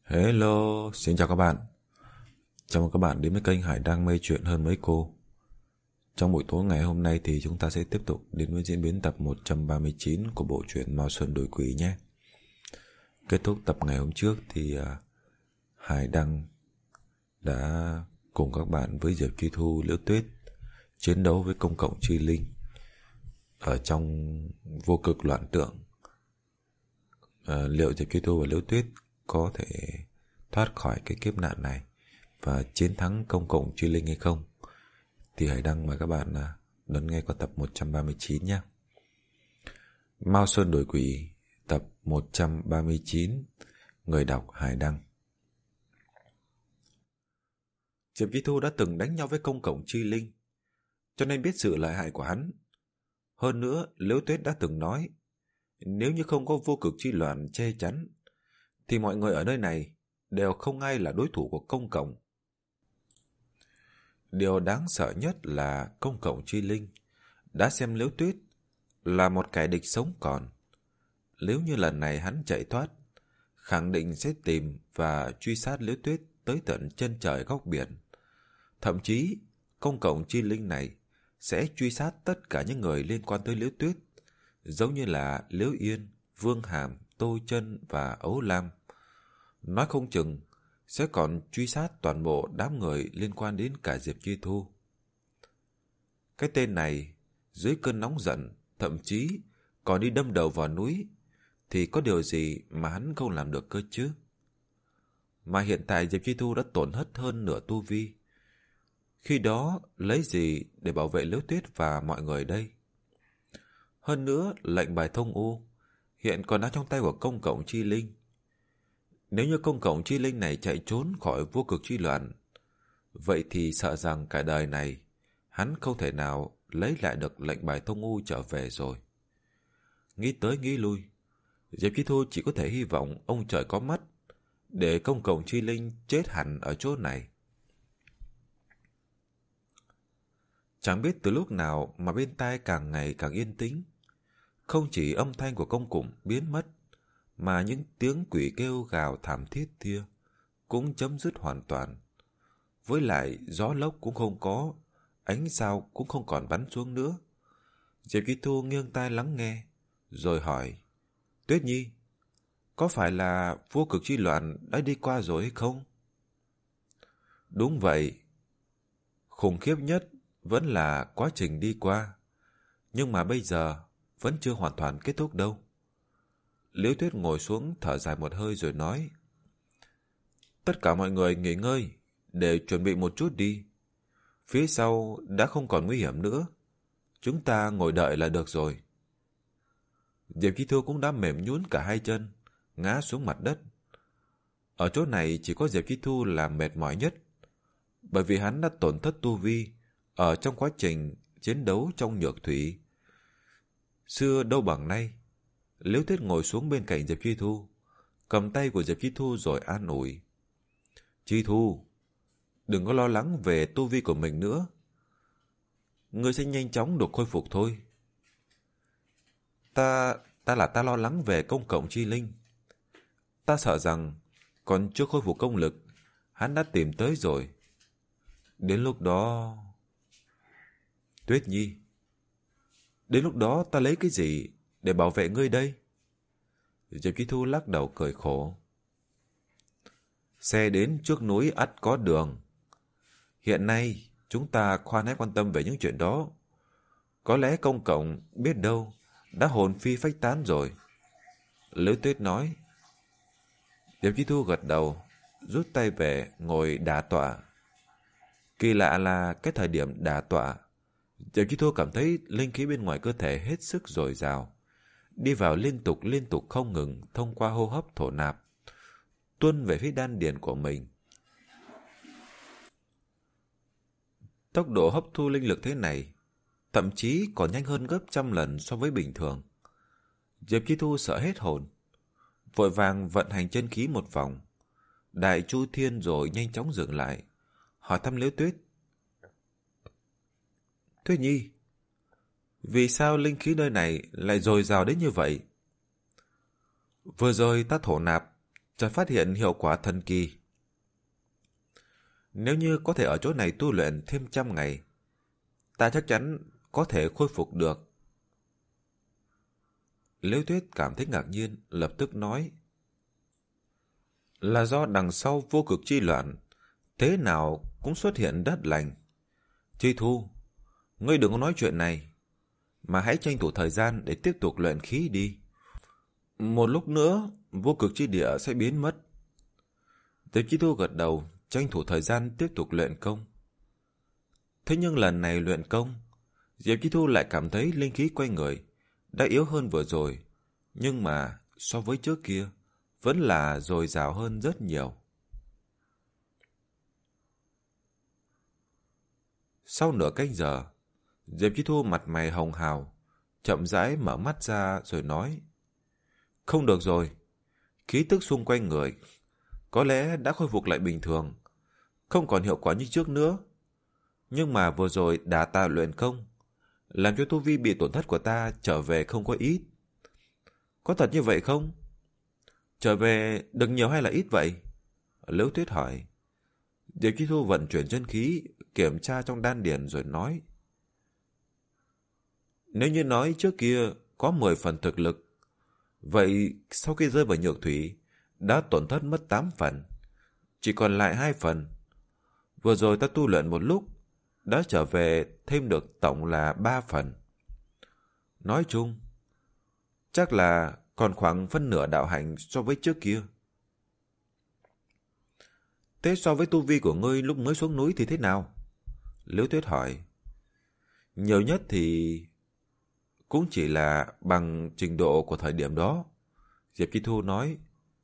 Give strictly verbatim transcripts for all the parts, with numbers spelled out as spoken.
Hello, xin chào các bạn. Chào mừng các bạn đến với kênh Hải Đăng Mây Chuyện Hơn Mấy Cô. Trong buổi tối ngày hôm nay thì chúng ta sẽ tiếp tục đến với diễn biến tập một trăm ba mươi chín của bộ truyện Mao Sơn Đổi Quỷ nhé. Kết thúc tập ngày hôm trước thì uh, Hải Đăng đã cùng các bạn với Diệp Chi Thu, Liễu Tuyết chiến đấu với công cộng Chi Linh ở trong vô cực loạn tượng. Uh, liệu Diệp Chi Thu và Liễu Tuyết có thể thoát khỏi cái kiếp nạn này và chiến thắng công cộng Chi Linh hay không, thì hãy đăng mời các bạn đón nghe qua tập một trăm ba mươi chín nhé. Mao Sơn Đổi Quỷ tập một trăm ba mươi chín. Người đọc Hải Đăng. Diệp Chi Thu đã từng đánh nhau với công cộng Chi Linh, cho nên biết sự lợi hại của hắn. Hơn nữa, Liễu Tuyết đã từng nói, nếu như không có vô cực chi loạn che chắn thì mọi người ở nơi này đều không ai là đối thủ của công cộng. Điều đáng sợ nhất là công cộng Chi Linh đã xem Liễu Tuyết là một kẻ địch sống còn. Nếu như lần này hắn chạy thoát, khẳng định sẽ tìm và truy sát Liễu Tuyết tới tận chân trời góc biển. Thậm chí, công cộng Chi Linh này sẽ truy sát tất cả những người liên quan tới Liễu Tuyết, giống như là Liễu Yên, Vương Hàm, Tô Chân và Ấu Lam. Nói không chừng sẽ còn truy sát toàn bộ đám người liên quan đến cả Diệp Chi Thu. Cái tên này, dưới cơn nóng giận, thậm chí còn đi đâm đầu vào núi, thì có điều gì mà hắn không làm được cơ chứ? Mà hiện tại Diệp Chi Thu đã tổn thất hơn nửa tu vi. Khi đó, lấy gì để bảo vệ Liễu Tuyết và mọi người đây? Hơn nữa, lệnh bài thông u hiện còn đang trong tay của công cộng Chi Linh. Nếu như công cộng Chi Linh này chạy trốn khỏi vô cực chi loạn, vậy thì sợ rằng cả đời này hắn không thể nào lấy lại được lệnh bài thông u trở về rồi. Nghĩ tới nghĩ lui, Diệp Chi Thu chỉ có thể hy vọng ông trời có mắt để công cộng Chi Linh chết hẳn ở chỗ này. Chẳng biết từ lúc nào mà bên tai càng ngày càng yên tĩnh. Không chỉ âm thanh của công cụ biến mất, mà những tiếng quỷ kêu gào thảm thiết kia cũng chấm dứt hoàn toàn. Với lại gió lốc cũng không có, ánh sao cũng không còn bắn xuống nữa. Diệp Chi Thu nghiêng tai lắng nghe, rồi hỏi, Tuyết Nhi, có phải là vô cực chi loạn đã đi qua rồi hay không? Đúng vậy. Khủng khiếp nhất vẫn là quá trình đi qua, nhưng mà bây giờ vẫn chưa hoàn toàn kết thúc đâu. Liễu Tuyết ngồi xuống thở dài một hơi rồi nói, tất cả mọi người nghỉ ngơi để chuẩn bị một chút đi. Phía sau đã không còn nguy hiểm nữa, chúng ta ngồi đợi là được rồi. Diệp Chi Thu cũng đã mềm nhũn cả hai chân, ngã xuống mặt đất. Ở chỗ này chỉ có Diệp Chi Thu là mệt mỏi nhất, bởi vì hắn đã tổn thất tu vi ở trong quá trình chiến đấu trong nhược thủy. Xưa đâu bằng nay. Liễu Tuyết ngồi xuống bên cạnh Diệp Chi Thu, cầm tay của Diệp Chi Thu rồi an ủi. Chi Thu, đừng có lo lắng về tu vi của mình nữa. Ngươi sẽ nhanh chóng được khôi phục thôi. Ta, ta là ta lo lắng về công cộng Chi Linh. Ta sợ rằng còn chưa khôi phục công lực, hắn đã tìm tới rồi. Đến lúc đó... Tuyết Nhi, đến lúc đó ta lấy cái gì để bảo vệ ngươi đây? Diệp Chi Thu lắc đầu cười khổ. Xe đến trước núi ắt có đường. Hiện nay chúng ta khoan hãy quan tâm về những chuyện đó. Có lẽ công cộng biết đâu đã hồn phi phách tán rồi. Liễu Tuyết nói. Diệp Chi Thu gật đầu, rút tay về ngồi đả tọa. Kỳ lạ là cái thời điểm đả tọa, Diệp Chi Thu cảm thấy linh khí bên ngoài cơ thể hết sức dồi dào, đi vào liên tục liên tục không ngừng thông qua hô hấp thổ nạp, tuôn về phía đan điền của mình. Tốc độ hấp thu linh lực thế này thậm chí còn nhanh hơn gấp trăm lần so với bình thường. Diệp Chi Thu sợ hết hồn, vội vàng vận hành chân khí một vòng, đại chu thiên rồi nhanh chóng dừng lại, hỏi thăm Liễu Tuyết. Tuyết Nhi, vì sao linh khí nơi này lại dồi dào đến như vậy? Vừa rồi ta thổ nạp chợt phát hiện hiệu quả thần kỳ. Nếu như có thể ở chỗ này tu luyện thêm trăm ngày, ta chắc chắn có thể khôi phục được. Liễu Tuyết cảm thấy ngạc nhiên, lập tức nói. Là do đằng sau vô cực chi loạn, thế nào cũng xuất hiện đất lành. Chi Thu, ngươi đừng có nói chuyện này, mà hãy tranh thủ thời gian để tiếp tục luyện khí đi. Một lúc nữa, vô cực chi địa sẽ biến mất. Diệp Chi Thu gật đầu, tranh thủ thời gian tiếp tục luyện công. Thế nhưng lần này luyện công, Diệp Chi Thu lại cảm thấy linh khí quanh người đã yếu hơn vừa rồi, nhưng mà so với trước kia vẫn là dồi dào hơn rất nhiều. Sau nửa canh giờ, Diệp Chi Thu mặt mày hồng hào, chậm rãi mở mắt ra rồi nói. Không được rồi, khí tức xung quanh người có lẽ đã khôi phục lại bình thường, không còn hiệu quả như trước nữa. Nhưng mà vừa rồi đả ta luyện công, làm cho tu vi bị tổn thất của ta trở về không có ít. Có thật như vậy không? Trở về được nhiều hay là ít vậy? Liễu Tuyết hỏi. Diệp Chi Thu vận chuyển chân khí, kiểm tra trong đan điền rồi nói. Nếu như nói trước kia có mười phần thực lực, vậy sau khi rơi vào nhược thủy, đã tổn thất mất tám phần, chỉ còn lại hai phần. Vừa rồi ta tu luyện một lúc, đã trở về thêm được tổng là ba phần. Nói chung, chắc là còn khoảng phân nửa đạo hạnh so với trước kia. Thế so với tu vi của ngươi lúc mới xuống núi thì thế nào? Liễu Tuyết hỏi. Nhiều nhất thì cũng chỉ là bằng trình độ của thời điểm đó. Diệp Chi Thu nói.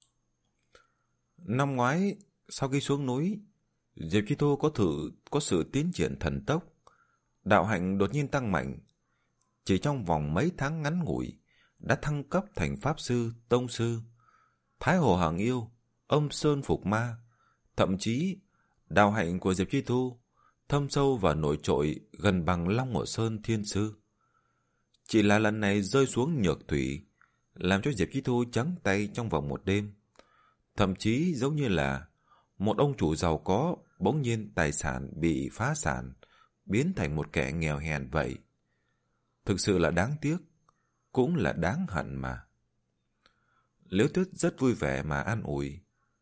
Năm ngoái, sau khi xuống núi, Diệp Chi Thu có thử có sự tiến triển thần tốc. Đạo hạnh đột nhiên tăng mạnh. Chỉ trong vòng mấy tháng ngắn ngủi, đã thăng cấp thành Pháp Sư, Tông Sư, Thái Hồ Hàng Yêu, Âm Sơn Phục Ma. Thậm chí, đạo hạnh của Diệp Chi Thu thâm sâu và nổi trội gần bằng Long Ngộ Sơn Thiên Sư. Chỉ là lần này rơi xuống nhược thủy, làm cho Diệp Chi Thu trắng tay trong vòng một đêm. Thậm chí giống như là một ông chủ giàu có bỗng nhiên tài sản bị phá sản, biến thành một kẻ nghèo hèn vậy. Thực sự là đáng tiếc, cũng là đáng hận mà. Liễu Tuyết rất vui vẻ mà an ủi.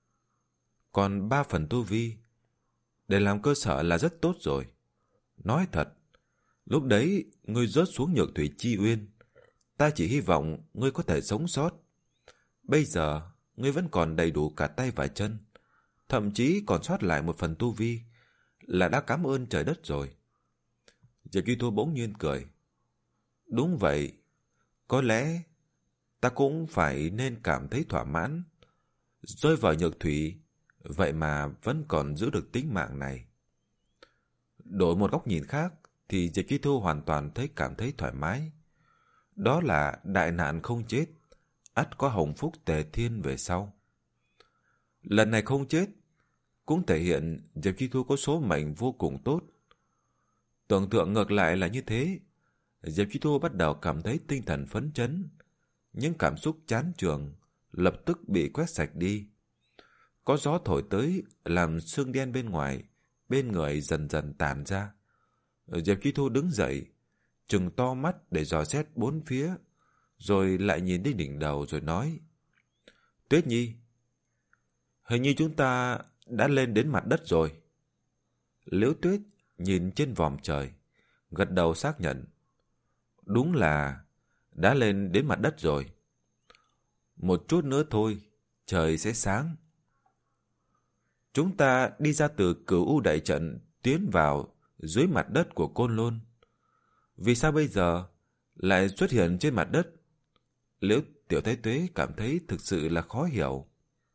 Còn ba phần tu vi, để làm cơ sở là rất tốt rồi. Nói thật, lúc đấy ngươi rớt xuống nhược thủy chi uyên, ta chỉ hy vọng ngươi có thể sống sót. Bây giờ, ngươi vẫn còn đầy đủ cả tay và chân, thậm chí còn sót lại một phần tu vi, là đã cảm ơn trời đất rồi. Diệp Chi Thu bỗng nhiên cười. Đúng vậy, có lẽ ta cũng phải nên cảm thấy thỏa mãn. Rơi vào nhược thủy, vậy mà vẫn còn giữ được tính mạng này. Đổi một góc nhìn khác, thì Diệp Chi Thu hoàn toàn thấy cảm thấy thoải mái. Đó là đại nạn không chết, ắt có hồng phúc tề thiên về sau. Lần này không chết, cũng thể hiện Diệp Chi Thu có số mệnh vô cùng tốt. Tưởng tượng ngược lại là như thế, Diệp Chi Thu bắt đầu cảm thấy tinh thần phấn chấn. Những cảm xúc chán chường lập tức bị quét sạch đi. Có gió thổi tới làm sương đen bên ngoài, bên người dần dần tàn ra. Diệp Chi Thu đứng dậy, trừng to mắt để dò xét bốn phía, rồi lại nhìn đến đỉnh đầu rồi nói. Tuyết Nhi, hình như chúng ta đã lên đến mặt đất rồi. Liễu Tuyết nhìn trên vòm trời, gật đầu xác nhận. Đúng là đã lên đến mặt đất rồi. Một chút nữa thôi, trời sẽ sáng. Chúng ta đi ra từ Cửu U đại trận tiến vào dưới mặt đất của Côn Lôn. Vì sao bây giờ lại xuất hiện trên mặt đất? Liễu Tiểu Thái Tuế cảm thấy thực sự là khó hiểu.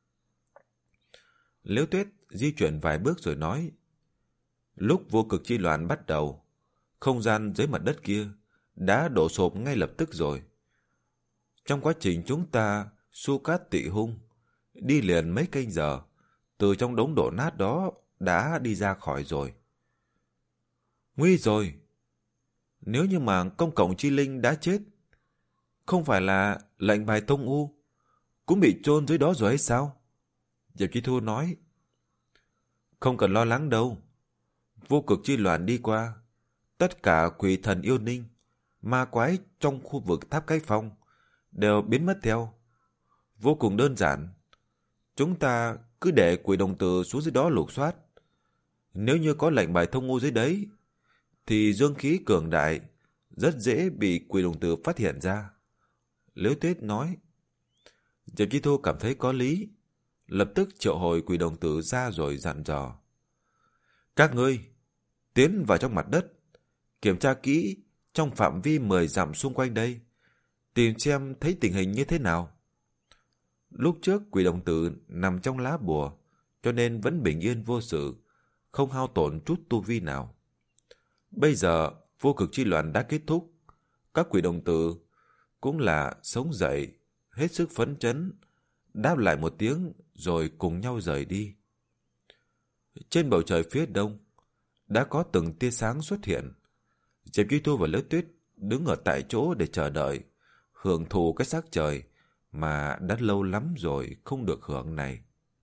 Liễu Tuyết di chuyển vài bước rồi nói. Lúc vô cực chi loạn bắt đầu, không gian dưới mặt đất kia đã đổ sụp ngay lập tức rồi. Trong quá trình chúng ta su cát tị hung, đi liền mấy canh giờ, từ trong đống đổ nát đó đã đi ra khỏi rồi. Nguy rồi! Nếu như mà công cộng chi linh đã chết, không phải là lệnh bài Tông U cũng bị chôn dưới đó rồi hay sao? Diệp Chi Thu nói, không cần lo lắng đâu. Vô cực chi loạn đi qua, tất cả quỷ thần yêu ninh, ma quái trong khu vực tháp Cách Phong đều biến mất theo. Vô cùng đơn giản. Chúng ta cứ để quỷ đồng tử xuống dưới đó lục soát. Nếu như có lệnh bài thông ngũ dưới đấy, thì dương khí cường đại, rất dễ bị quỷ đồng tử phát hiện ra. Liễu Tuyết nói. Diệp Chi Thu cảm thấy có lý, lập tức triệu hồi quỷ đồng tử ra rồi dặn dò. Các ngươi, tiến vào trong mặt đất, kiểm tra kỹ trong phạm vi mười dặm xung quanh đây, tìm xem thấy tình hình như thế nào. Lúc trước quỷ đồng tử nằm trong lá bùa, cho nên vẫn bình yên vô sự, không hao tổn chút tu vi nào. Bây giờ vô cực chi loạn đã kết thúc, các quỷ đồng tử cũng là sống dậy, hết sức phấn chấn, đáp lại một tiếng rồi cùng nhau rời đi. Trên bầu trời phía đông đã có từng tia sáng xuất hiện. Diệp Chi Thu và Liễu Tuyết đứng ở tại chỗ để chờ đợi, hưởng thụ cái sắc trời mà đã lâu lắm rồi không được hưởng này.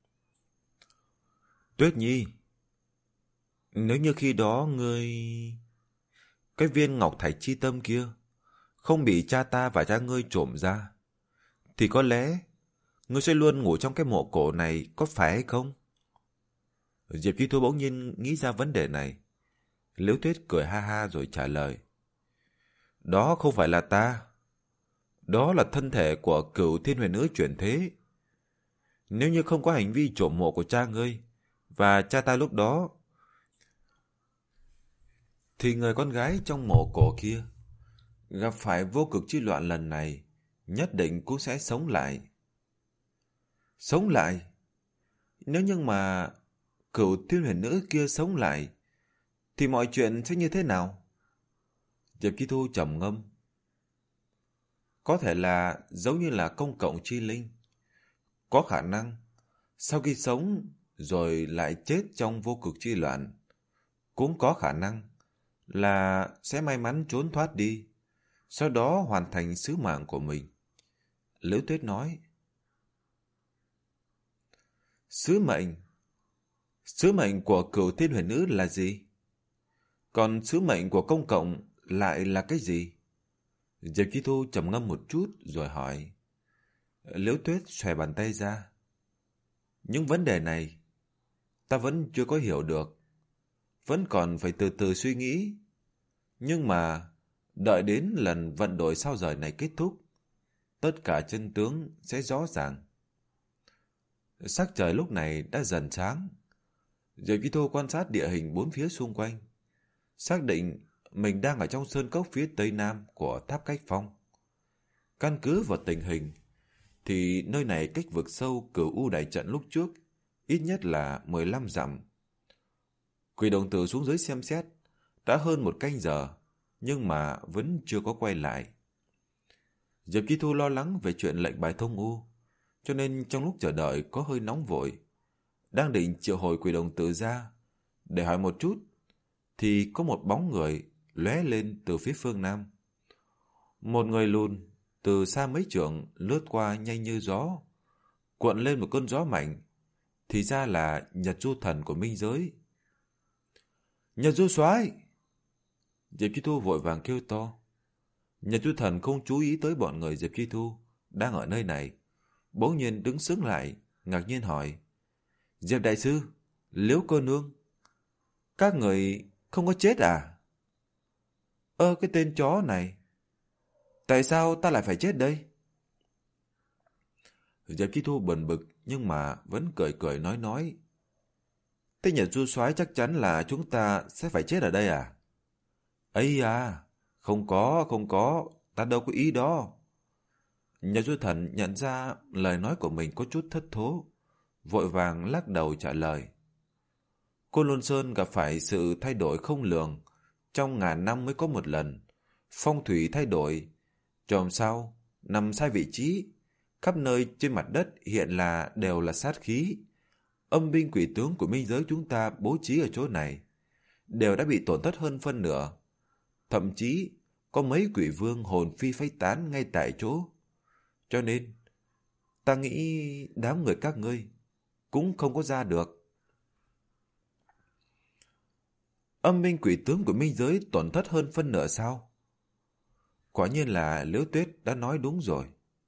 Tuyết Nhi, nếu như khi đó ngươi... cái viên ngọc thạch chi tâm kia không bị cha ta và cha ngươi trộm ra, thì có lẽ ngươi sẽ luôn ngủ trong cái mộ cổ này, có phải hay không? Diệp Chi Thu bỗng nhiên nghĩ ra vấn đề này. Liễu Tuyết cười ha ha rồi trả lời. Đó không phải là ta. Đó là thân thể của Cửu Thiên Huyền Nữ chuyển thế. Nếu như không có hành vi trộm mộ của cha ngươi và cha ta lúc đó, thì người con gái trong mộ cổ kia gặp phải vô cực chi loạn lần này nhất định cũng sẽ sống lại. Sống lại? Nếu như mà Cửu Thiên Huyền Nữ kia sống lại, thì mọi chuyện sẽ như thế nào? Diệp Chi Thu trầm ngâm. Có thể là giống như là công cộng chi linh. Có khả năng sau khi sống rồi lại chết trong vô cực chi loạn. Cũng có khả năng là sẽ may mắn trốn thoát đi, sau đó hoàn thành sứ mạng của mình. Liễu Tuyết nói. Sứ mệnh? Sứ mệnh của Cửu Thiên Huyền Nữ là gì? Còn sứ mệnh của công cộng lại là cái gì? Diệp Chi Thu trầm ngâm một chút rồi hỏi. Liễu Tuyết xòe bàn tay ra. Những vấn đề này ta vẫn chưa có hiểu được, vẫn còn phải từ từ suy nghĩ. Nhưng mà đợi đến lần vận đổi sao rời này kết thúc, tất cả chân tướng sẽ rõ ràng. Sắc trời lúc này đã dần sáng. Diệp Chi Thu quan sát địa hình bốn phía xung quanh, xác định mình đang ở trong sơn cốc phía tây nam của tháp Cách Phong. Căn cứ vào tình hình thì nơi này cách vực sâu Cửu U đại trận lúc trước ít nhất là mười lăm dặm. Quỷ đồng tử xuống dưới xem xét đã hơn một canh giờ, nhưng mà vẫn chưa có quay lại. Diệp Chi Thu lo lắng về chuyện lệnh bài thông u, cho nên trong lúc chờ đợi có hơi nóng vội. Đang định triệu hồi quỷ đồng tử ra để hỏi một chút, thì có một bóng người lóe lên từ phía phương nam. Một người lùn từ xa mấy trượng lướt qua nhanh như gió, cuộn lên một cơn gió mạnh, thì ra là Nhật Du Thần của minh giới. Nhật Du Soái! Diệp Chi Thu vội vàng kêu to. Nhật Du Thần không chú ý tới bọn người Diệp Chi Thu đang ở nơi này, bỗng nhiên đứng sững lại, ngạc nhiên hỏi. Diệp đại sư, Liễu cô nương, các người không có chết à? Ơ cái tên chó này, tại sao ta lại phải chết đây? Diệp Chi Thu bần bực nhưng mà vẫn cười cười nói nói. Thế Nhật Du Soái chắc chắn là chúng ta sẽ phải chết ở đây à? Ấy à, không có, không có, ta đâu có ý đó. Nhật Du Thần nhận ra lời nói của mình có chút thất thố, vội vàng lắc đầu trả lời. Côn Lôn Sơn gặp phải sự thay đổi không lường, trong ngàn năm mới có một lần. Phong thủy thay đổi, chòm sao nằm sai vị trí, khắp nơi trên mặt đất hiện là đều là sát khí. Âm binh quỷ tướng của minh giới chúng ta bố trí ở chỗ này đều đã bị tổn thất hơn phân nửa. Thậm chí có mấy quỷ vương hồn phi phách tán ngay tại chỗ. Cho nên ta nghĩ đám người các ngươi cũng không có ra được. Âm minh quỷ tướng của minh giới tổn thất hơn phân nửa sao? Quả nhiên là Liễu Tuyết đã nói đúng rồi.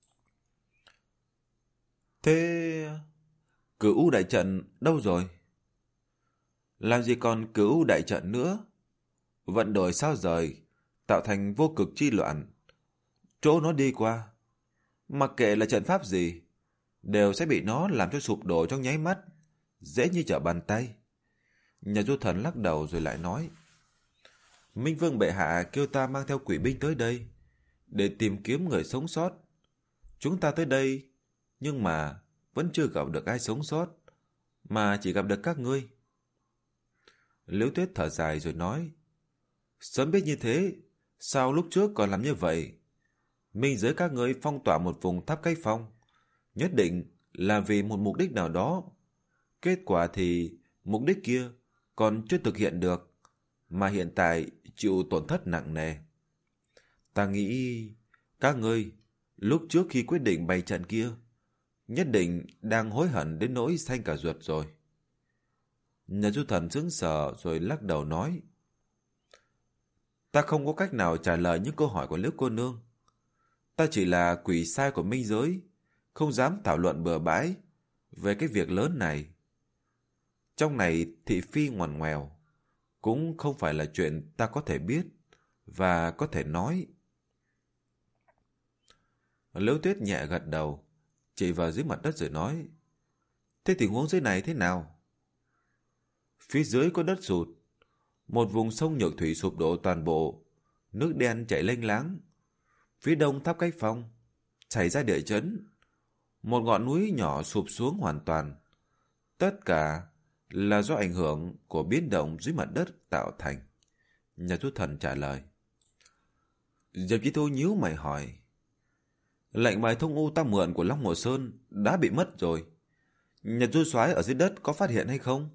Thế Cửu U đại trận đâu rồi? Làm gì còn Cửu U đại trận nữa? Vận đổi sao rời, tạo thành vô cực chi loạn. Chỗ nó đi qua, mặc kệ là trận pháp gì, đều sẽ bị nó làm cho sụp đổ trong nháy mắt, dễ như trở bàn tay. Nhà Du Thần lắc đầu rồi lại nói, Minh Vương bệ hạ kêu ta mang theo quỷ binh tới đây, để tìm kiếm người sống sót. Chúng ta tới đây, nhưng mà vẫn chưa gặp được ai sống sót, mà chỉ gặp được các ngươi. Liễu Tuyết thở dài rồi nói, sớm biết như thế, sao lúc trước còn làm như vậy? Minh giới các ngươi phong tỏa một vùng tháp cây phong, nhất định là vì một mục đích nào đó. Kết quả thì mục đích kia còn chưa thực hiện được, mà hiện tại chịu tổn thất nặng nề. Ta nghĩ các ngươi lúc trước khi quyết định bày trận kia, nhất định đang hối hận đến nỗi xanh cả ruột rồi. Nhà Du Thần sững sờ rồi lắc đầu nói, ta không có cách nào trả lời những câu hỏi của Liễu cô nương. Ta chỉ là quỷ sai của minh giới, không dám thảo luận bừa bãi về cái việc lớn này. Trong này thị phi ngoằn ngoèo, cũng không phải là chuyện ta có thể biết và có thể nói. Liễu Tuyết nhẹ gật đầu, chỉ vào dưới mặt đất rồi nói, thế tình huống dưới này thế nào? Phía dưới có đất sụt, một vùng sông Nhược Thủy sụp đổ toàn bộ, nước đen chảy lênh láng. Phía đông tháp Cách Phong xảy ra địa chấn, một ngọn núi nhỏ sụp xuống hoàn toàn. Tất cả là do ảnh hưởng của biến động dưới mặt đất tạo thành. Nhà Du Thần trả lời. Diệp Chí Thu nhíu mày hỏi, lệnh bài thông u ta mượn của Long Hồ Sơn đã bị mất rồi. Nhật Du Soái ở dưới đất có phát hiện hay không?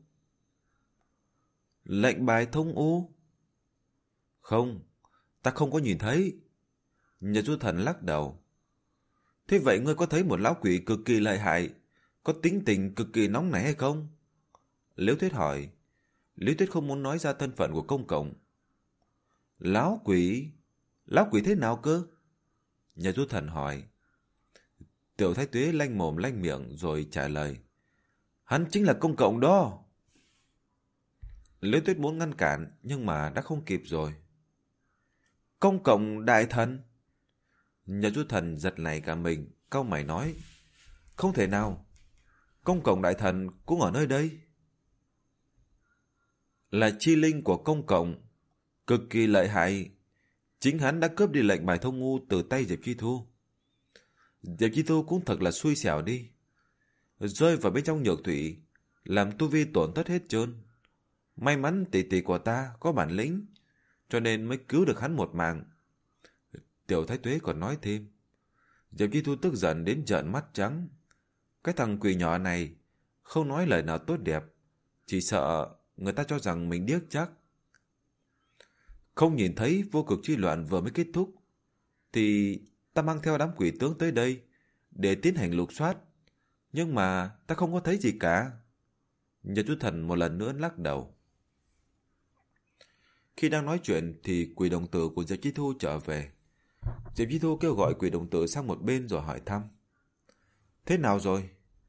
Lệnh bài thông u? Không, ta không có nhìn thấy. Nhật Du Thần lắc đầu. Thế vậy ngươi có thấy một lão quỷ cực kỳ lợi hại, có tính tình cực kỳ nóng nảy hay không? Liễu Tuyết hỏi. Liễu Tuyết không muốn nói ra thân phận của công cộng. Lão quỷ? Lão quỷ thế nào cơ? Nhật Du Thần hỏi. Tiểu Thái Tuế lanh mồm lanh miệng rồi trả lời. Hắn chính là công cộng đó. Liễu Tuyết muốn ngăn cản nhưng mà đã không kịp rồi. Công cộng đại thần? Nhật Du Thần giật nảy cả mình, cau mày nói. Không thể nào. Công cộng đại thần cũng ở nơi đây. Là chi linh của công cộng, cực kỳ lợi hại. Chính hắn đã cướp đi lệnh bài thông ngu từ tay Diệp Chi Thu. Diệp Chi Thu cũng thật là xui xẻo đi. Rơi vào bên trong Nhược Thủy, làm tu vi tổn thất hết trơn. May mắn tỷ tỷ của ta có bản lĩnh, cho nên mới cứu được hắn một mạng. Tiểu Thái Tuế còn nói thêm. Diệp Chi Thu tức giận đến trợn mắt trắng. Cái thằng quỷ nhỏ này không nói lời nào tốt đẹp, chỉ sợ người ta cho rằng mình điếc chắc. Không nhìn thấy vô cực chi loạn vừa mới kết thúc, thì ta mang theo đám quỷ tướng tới đây để tiến hành lục soát, nhưng mà ta không có thấy gì cả. Nhật Du Thần một lần nữa lắc đầu. Khi đang nói chuyện thì quỷ đồng tử của Diệp Chi Thu trở về. Diệp Chi Thu kêu gọi quỷ đồng tử sang một bên rồi hỏi thăm. Thế nào rồi?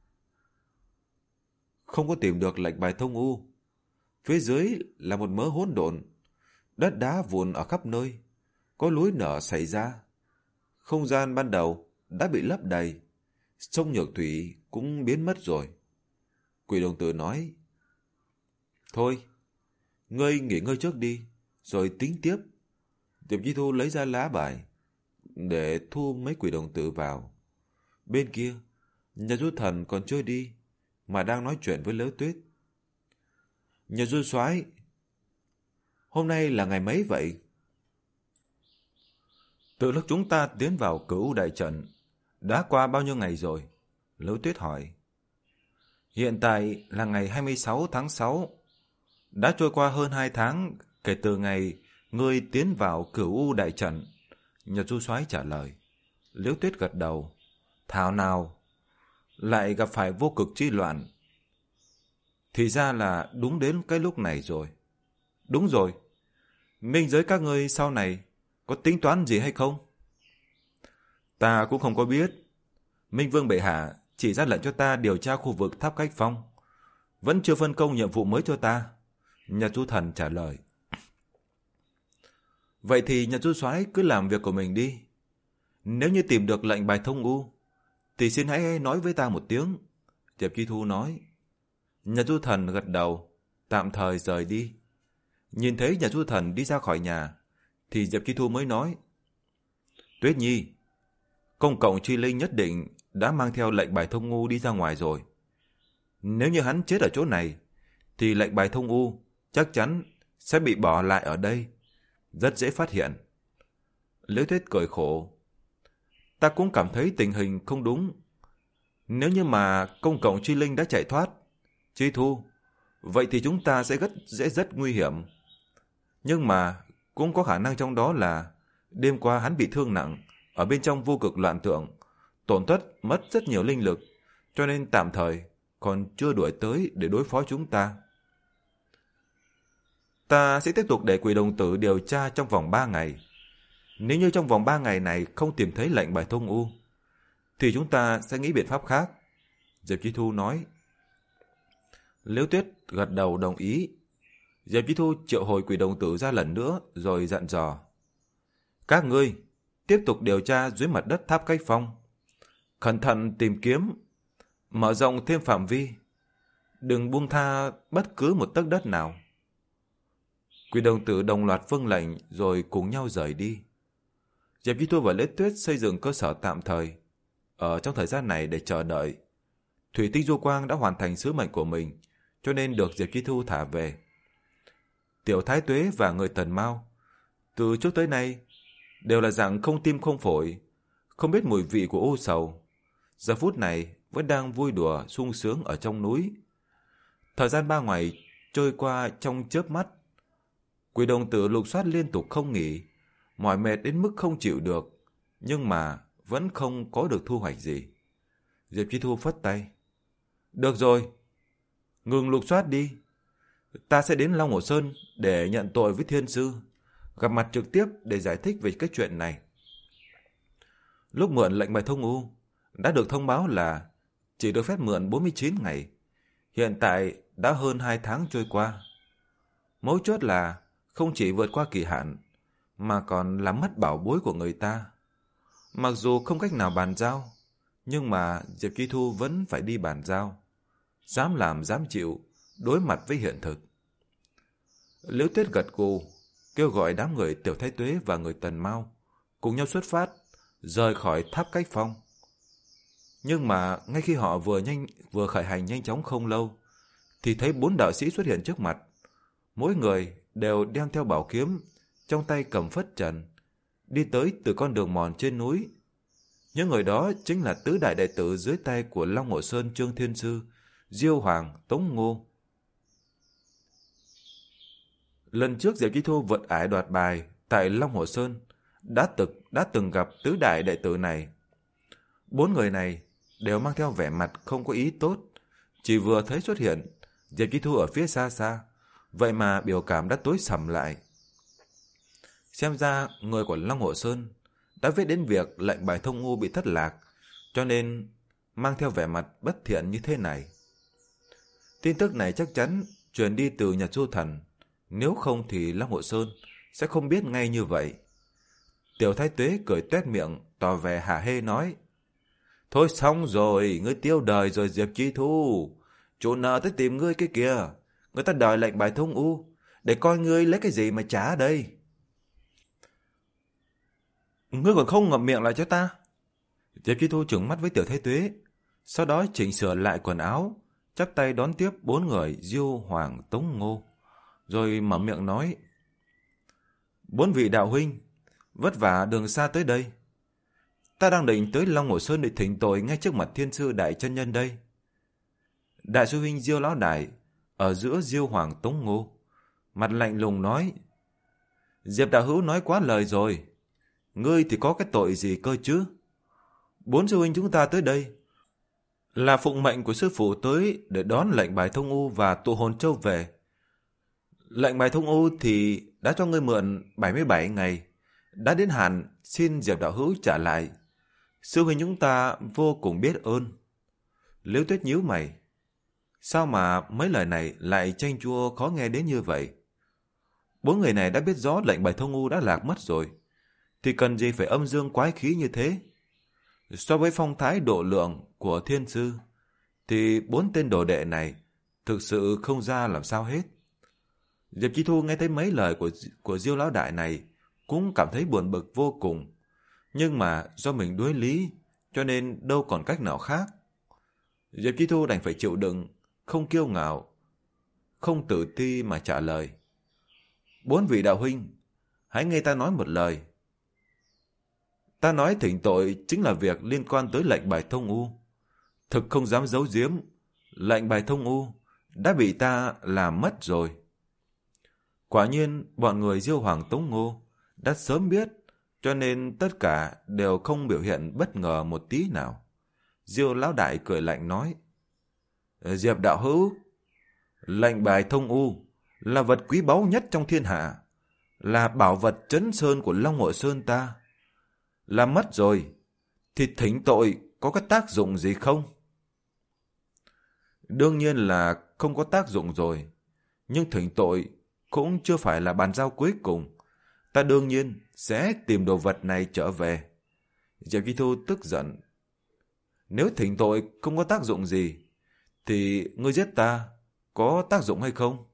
Không có tìm được lệnh bài thông u. Phía dưới là một mớ hỗn độn, đất đá vụn ở khắp nơi, có núi nở xảy ra. Không gian ban đầu đã bị lấp đầy, sông Nhược Thủy cũng biến mất rồi. Quỷ đồng tử nói. Thôi, ngươi nghỉ ngơi trước đi, rồi tính tiếp. Diệp Chi Thu lấy ra lá bài để thu mấy quỷ đồng tử vào. Bên kia, Nhật Du Thần còn chưa đi, mà đang nói chuyện với Liễu Tuyết. Nhật Du Soái, hôm nay là ngày mấy vậy? Từ lúc chúng ta tiến vào Cửu đại trận, đã qua bao nhiêu ngày rồi? Liễu Tuyết hỏi. Hiện tại là ngày hai mươi sáu tháng sáu. Đã trôi qua hơn hai tháng kể từ ngày ngươi tiến vào Cửu U đại trận. Nhật Du Soái trả lời. Liễu Tuyết gật đầu. Thảo nào lại gặp phải vô cực chi loạn. Thì ra là đúng đến cái lúc này rồi. Đúng rồi. Minh giới các ngươi sau này có tính toán gì hay không? Ta cũng không có biết. Minh Vương bệ hạ chỉ ra lệnh cho ta điều tra khu vực tháp Cách Phong. Vẫn chưa phân công nhiệm vụ mới cho ta. Nhật Du Thần trả lời. Vậy thì Nhật Du Soái cứ làm việc của mình đi. Nếu như tìm được lệnh bài thông u, thì xin hãy nói với ta một tiếng. Diệp Chi Thu nói. Nhật Du Thần gật đầu, tạm thời rời đi. Nhìn thấy Nhật Du Thần đi ra khỏi nhà, thì Diệp Chi Thu mới nói. Tuyết Nhi, công cộng Truy Linh nhất định đã mang theo lệnh bài thông u đi ra ngoài rồi. Nếu như hắn chết ở chỗ này, thì lệnh bài thông u chắc chắn sẽ bị bỏ lại ở đây, rất dễ phát hiện. Liễu Tuyết cười khổ. Ta cũng cảm thấy tình hình không đúng. Nếu như mà công cộng Truy Linh đã chạy thoát, Chi Thu, vậy thì chúng ta sẽ rất dễ rất nguy hiểm. Nhưng mà cũng có khả năng trong đó là đêm qua hắn bị thương nặng ở bên trong vô cực loạn tượng, tổn thất mất rất nhiều linh lực, cho nên tạm thời còn chưa đuổi tới để đối phó chúng ta. Ta sẽ tiếp tục để Quỷ Đồng Tử điều tra trong vòng ba ngày. Nếu như trong vòng ba ngày này không tìm thấy lệnh bài thông u, thì chúng ta sẽ nghĩ biện pháp khác. Diệp Chi Thu nói. Liễu Tuyết gật đầu đồng ý. Diệp Chi Thu triệu hồi Quỷ Đồng Tử ra lần nữa rồi dặn dò. Các ngươi tiếp tục điều tra dưới mặt đất tháp Cách Phong. Cẩn thận tìm kiếm, mở rộng thêm phạm vi. Đừng buông tha bất cứ một tấc đất nào. Quỷ Đồng Tử đồng loạt vâng lệnh rồi cùng nhau rời đi. Diệp Chi Thu và Liễu Tuyết xây dựng cơ sở tạm thời. Ở trong thời gian này để chờ đợi, Thủy Tinh Du Quang đã hoàn thành sứ mệnh của mình, cho nên được Diệp Chi Thu thả về. Tiểu Thái Tuế và người Tần Mao từ trước tới nay đều là dạng không tim không phổi, không biết mùi vị của u sầu. Giờ phút này vẫn đang vui đùa sung sướng ở trong núi. Thời gian ba ngày trôi qua trong chớp mắt. Quỷ Đồng Tử lục soát liên tục không nghỉ, mỏi mệt đến mức không chịu được, nhưng mà vẫn không có được thu hoạch gì. Diệp Chi Thu phất tay. Được rồi, ngừng lục soát đi. Ta sẽ đến Long Hồ Sơn để nhận tội với Thiên Sư, gặp mặt trực tiếp để giải thích về cái chuyện này. Lúc mượn lệnh bài thông u, đã được thông báo là chỉ được phép mượn bốn mươi chín ngày. Hiện tại đã hơn hai tháng trôi qua. Mấu chốt là không chỉ vượt qua kỳ hạn, mà còn làm mất bảo bối của người ta. Mặc dù không cách nào bàn giao, nhưng mà Diệp Chi Thu vẫn phải đi bàn giao. Dám làm dám chịu, đối mặt với hiện thực. Liễu Tuyết gật gù, kêu gọi đám người Tiểu Thái Tuế và người Tần Mao cùng nhau xuất phát, rời khỏi tháp Cách Phong. Nhưng mà ngay khi họ vừa nhanh vừa khởi hành nhanh chóng không lâu, thì thấy bốn đạo sĩ xuất hiện trước mặt. Mỗi người đều đem theo bảo kiếm, trong tay cầm phất trần, đi tới từ con đường mòn trên núi. Những người đó chính là tứ đại đệ tử dưới tay của Long Hồ Sơn Trương Thiên Sư, Diêu Hoàng, Tống Ngô. Lần trước Diệp Chi Thu vượt ải đoạt bài tại Long Hồ Sơn đã từng đã từng gặp tứ đại đệ tử này. Bốn người này đều mang theo vẻ mặt không có ý tốt, chỉ vừa thấy xuất hiện Diệp Chi Thu ở phía xa xa, vậy mà biểu cảm đã tối sầm lại. Xem ra người của Long Hồ Sơn đã viết đến việc lệnh bài thông u bị thất lạc, cho nên mang theo vẻ mặt bất thiện như thế này. Tin tức này chắc chắn truyền đi từ Nhật Du Thần, nếu không thì Long Hồ Sơn sẽ không biết ngay như vậy. Tiểu Thái Tuế cười toét miệng, tỏ vẻ hả hê nói: Thôi xong rồi, ngươi tiêu đời rồi Diệp Chi Thu. Chủ nợ tới tìm ngươi cái kìa. Người ta đòi lệnh bài thông u, để coi ngươi lấy cái gì mà trả đây. Ngươi còn không ngậm miệng lại cho ta. Diệp Chi Thu trừng mắt với Tiểu Thái Tuế, sau đó chỉnh sửa lại quần áo, chắp tay đón tiếp bốn người Diêu Hoàng Tống Ngô, rồi mở miệng nói: Bốn vị đạo huynh, vất vả đường xa tới đây. Ta đang định tới Long Hồ Sơn để thỉnh tội ngay trước mặt Thiên Sư Đại Chân Nhân đây. Đại sư huynh Diêu Lão Đại ở giữa Diêu Hoàng Tống Ngô, mặt lạnh lùng nói: Diệp đạo hữu nói quá lời rồi. Ngươi thì có cái tội gì cơ chứ? Bốn sư huynh chúng ta tới đây Là phụng mệnh của sư phụ tới để đón lệnh bài thông u và tụ hồn châu về. Lệnh bài thông u thì đã cho ngươi mượn bảy mươi bảy ngày, đã đến hạn xin Diệp đạo hữu trả lại. Sư huynh chúng ta vô cùng biết ơn. Liễu Tuyết nhíu mày. Sao mà mấy lời này lại chanh chua khó nghe đến như vậy? Bốn người này đã biết rõ lệnh bài thông u đã lạc mất rồi, thì cần gì phải âm dương quái khí như thế? So với phong thái độ lượng của thiên sư, thì bốn tên đồ đệ này thực sự không ra làm sao hết. Diệp Chi Thu nghe thấy mấy lời của, của Diêu lão đại này cũng cảm thấy buồn bực vô cùng. Nhưng mà do mình đối lý, cho nên đâu còn cách nào khác. Diệp Chi Thu đành phải chịu đựng, không kiêu ngạo, không tự ti mà trả lời. Bốn vị đạo huynh, hãy nghe ta nói một lời. Ta nói thỉnh tội chính là việc liên quan tới lệnh bài thông u. Thực không dám giấu giếm, lệnh bài thông u đã bị ta làm mất rồi. Quả nhiên, bọn người Diêu Hoàng Tống Ngô đã sớm biết, cho nên tất cả đều không biểu hiện bất ngờ một tí nào. Diêu lão đại cười lạnh nói, Diệp đạo hữu, lệnh bài thông u là vật quý báu nhất trong thiên hạ, là bảo vật trấn sơn của Long Ngộ Sơn ta. Làm mất rồi, thì thỉnh tội có cái tác dụng gì không? Đương nhiên là không có tác dụng rồi, nhưng thỉnh tội cũng chưa phải là bàn giao cuối cùng. Ta đương nhiên sẽ tìm đồ vật này trở về. Diệp Chi Thu tức giận. Nếu thỉnh tội không có tác dụng gì, thì ngươi giết ta có tác dụng hay không?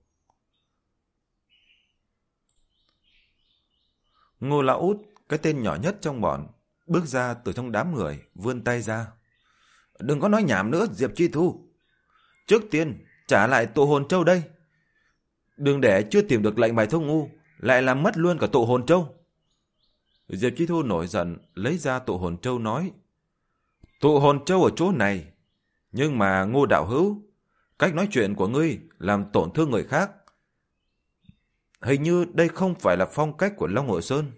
Ngô Lão Út, cái tên nhỏ nhất trong bọn, bước ra từ trong đám người, vươn tay ra. Đừng có nói nhảm nữa, Diệp Chi Thu. Trước tiên, trả lại tụ hồn châu đây. Đừng để chưa tìm được lệnh bài thông u, lại làm mất luôn cả tụ hồn châu. Diệp Chi Thu nổi giận, lấy ra tụ hồn châu nói. Tụ hồn châu ở chỗ này, nhưng mà Ngô đạo hữu, cách nói chuyện của ngươi làm tổn thương người khác. Hình như đây không phải là phong cách của Long Ngộ Sơn.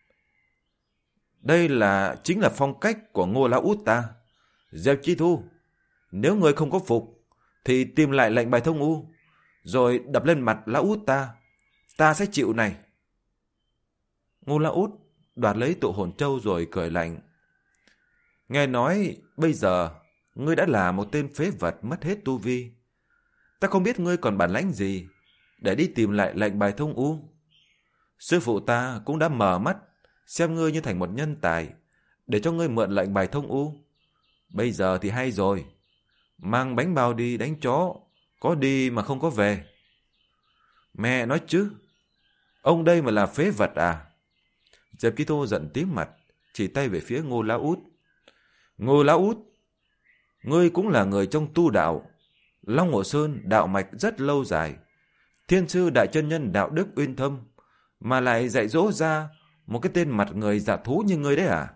Đây là chính là phong cách của Ngô Lão Út ta. Diệp Chi Thu, nếu ngươi không có phục, thì tìm lại lệnh bài thông u, rồi đập lên mặt Lão Út ta. Ta sẽ chịu này. Ngô Lão Út đoạt lấy tụ hồn châu rồi cười lạnh. Nghe nói bây giờ ngươi đã là một tên phế vật mất hết tu vi. Ta không biết ngươi còn bản lãnh gì để đi tìm lại lệnh bài thông u. Sư phụ ta cũng đã mở mắt xem ngươi như thành một nhân tài để cho ngươi mượn lệnh bài thông u. Bây giờ thì hay rồi, mang bánh bao đi đánh chó, có đi mà không có về. Mẹ nói chứ, ông đây mà là phế vật à? Diệp Chi Thu giận tím mặt, chỉ tay về phía Ngô Lão Út. Ngô Lão Út, ngươi cũng là người trong tu đạo. Long Ngộ Sơn đạo mạch rất lâu dài, thiên sư đại chân nhân đạo đức uyên thâm, mà lại dạy dỗ ra một cái tên mặt người dạ thú như ngươi đấy à?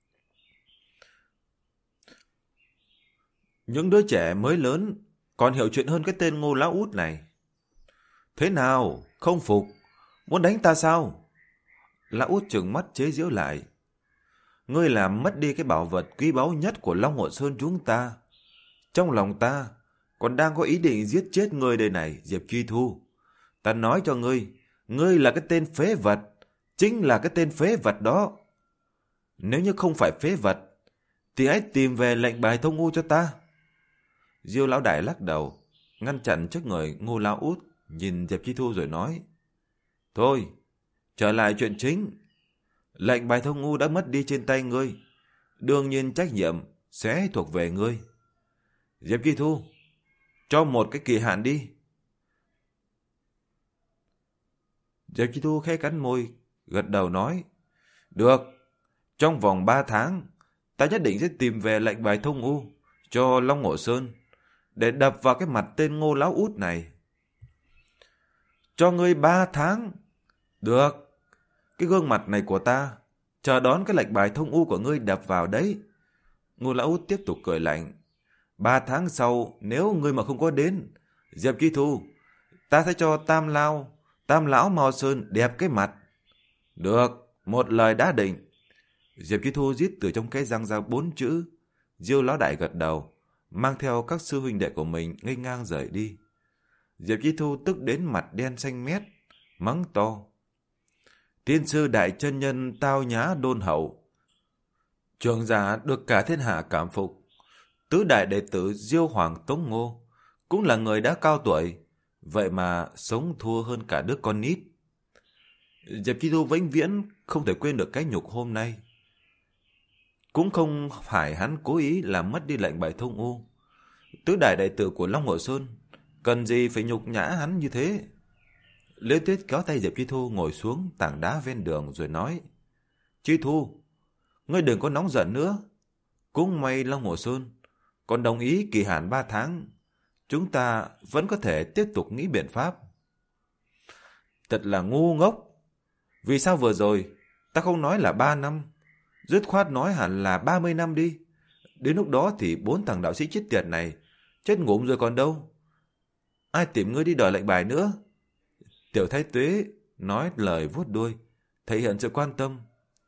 Những đứa trẻ mới lớn còn hiểu chuyện hơn cái tên Ngô Lão Út này. Thế nào, không phục, muốn đánh ta sao? Lão Út trừng mắt chế giễu lại. Ngươi làm mất đi cái bảo vật quý báu nhất của Long Ngộ Sơn chúng ta. Trong lòng ta còn đang có ý định giết chết ngươi đây này, Diệp Chi Thu. Ta nói cho ngươi, ngươi là cái tên phế vật, chính là cái tên phế vật đó. Nếu như không phải phế vật, thì hãy tìm về lệnh bài thông u cho ta. Diêu lão đại lắc đầu, ngăn chặn trước người Ngô Lão Út, nhìn Diệp Chi Thu rồi nói. Thôi, trở lại chuyện chính. Lệnh bài thông u đã mất đi trên tay ngươi, đương nhiên trách nhiệm sẽ thuộc về ngươi. Diệp Chi Thu, cho một cái kỳ hạn đi. Diệp Chi Thu khẽ cắn môi, gật đầu nói. Được, trong vòng ba tháng, ta nhất định sẽ tìm về lệnh bài thông u cho Long Ngộ Sơn, để đập vào cái mặt tên Ngô Lão Út này. Cho ngươi ba tháng? Được, cái gương mặt này của ta chờ đón cái lệnh bài thông u của ngươi đập vào đấy. Ngô Lão Út tiếp tục cười lạnh. Ba tháng sau, nếu ngươi mà không có đến, Diệp Chi Thu, ta sẽ cho Tam Lao, Tam Lão Mao Sơn đẹp cái mặt. Được, một lời đã định. Diệp Chi Thu rít từ trong cái răng ra bốn chữ. Diêu lão đại gật đầu, mang theo các sư huynh đệ của mình nghênh ngang rời đi. Diệp Chi Thu tức đến mặt đen xanh mét, mắng to. Tiên sư đại chân nhân tao nhã đôn hậu, trưởng giả được cả thiên hạ cảm phục. Tứ đại đệ tử Diêu Hoàng Tống Ngô cũng là người đã cao tuổi, vậy mà sống thua hơn cả đứa con nít. Diệp Chi Thu vĩnh viễn không thể quên được cái nhục hôm nay. Cũng không phải hắn cố ý làm mất đi lệnh bài thông u. Tứ đại đệ tử của Long Hồ Sơn cần gì phải nhục nhã hắn như thế. Liễu Tuyết kéo tay Diệp Chi Thu ngồi xuống tảng đá ven đường rồi nói. Chi Thu, ngươi đừng có nóng giận nữa. Cũng may Long Hồ Sơn còn đồng ý kỳ hạn ba tháng. Chúng ta vẫn có thể tiếp tục nghĩ biện pháp. Thật là ngu ngốc. Vì sao vừa rồi ta không nói là ba năm, dứt khoát nói hẳn là ba mươi năm đi. Đến lúc đó thì bốn thằng đạo sĩ chết tiệt này chết ngủm rồi còn đâu. Ai tìm ngươi đi đòi lệnh bài nữa? Tiểu Thái Tuế nói lời vuốt đuôi, thể hiện sự quan tâm.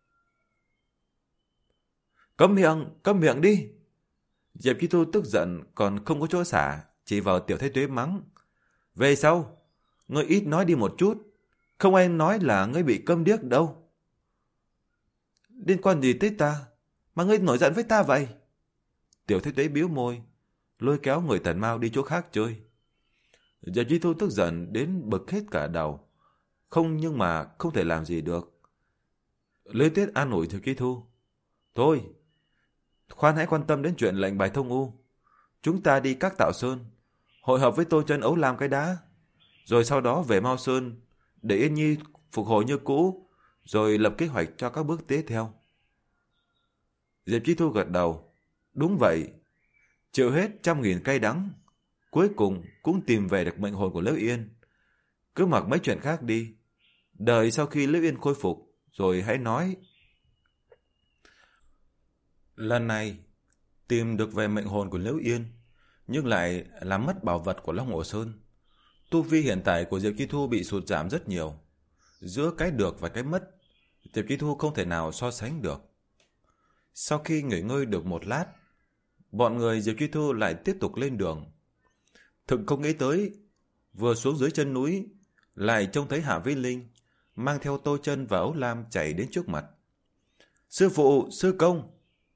Câm miệng, câm miệng đi. Diệp Chi Thu tức giận còn không có chỗ xả, chỉ vào Tiểu Thái Tuế mắng. Về sau, ngươi ít nói đi một chút, không ai nói là ngươi bị câm điếc đâu. Liên quan gì tới ta, mà ngươi nổi giận với ta vậy? Tiểu Thái Tuế biếu môi, lôi kéo người Tần Mao đi chỗ khác chơi. Diệp Chi Thu tức giận đến bực hết cả đầu, không nhưng mà không thể làm gì được. Lê Tuyết an ủi Diệp Chi Thu. Thôi, khoan hãy quan tâm đến chuyện lệnh bài thông u. Chúng ta đi các Tạo Sơn, hội hợp với Tô Chân Ấu Lam cái đá, rồi sau đó về Mao Sơn, để Yên Nhi phục hồi như cũ, rồi lập kế hoạch cho các bước tiếp theo. Diệp Chi Thu gật đầu. Đúng vậy, chịu hết trăm nghìn cay đắng, cuối cùng cũng tìm về được mệnh hồn của Liễu Yên. Cứ mặc mấy chuyện khác đi, đợi sau khi Liễu Yên khôi phục, rồi hãy nói. Lần này, tìm được về mệnh hồn của Liễu Yên, nhưng lại làm mất bảo vật của Long Hồ Sơn. Tu vi hiện tại của Diệp Chi Thu bị sụt giảm rất nhiều. Giữa cái được và cái mất, Diệp Chi Thu không thể nào so sánh được. Sau khi nghỉ ngơi được một lát, bọn người Diệp Chi Thu lại tiếp tục lên đường. Thực không nghĩ tới, vừa xuống dưới chân núi, lại trông thấy Hạ Vĩ Linh mang theo Tô Chân và Ấu Lam chạy đến trước mặt. Sư phụ, sư công!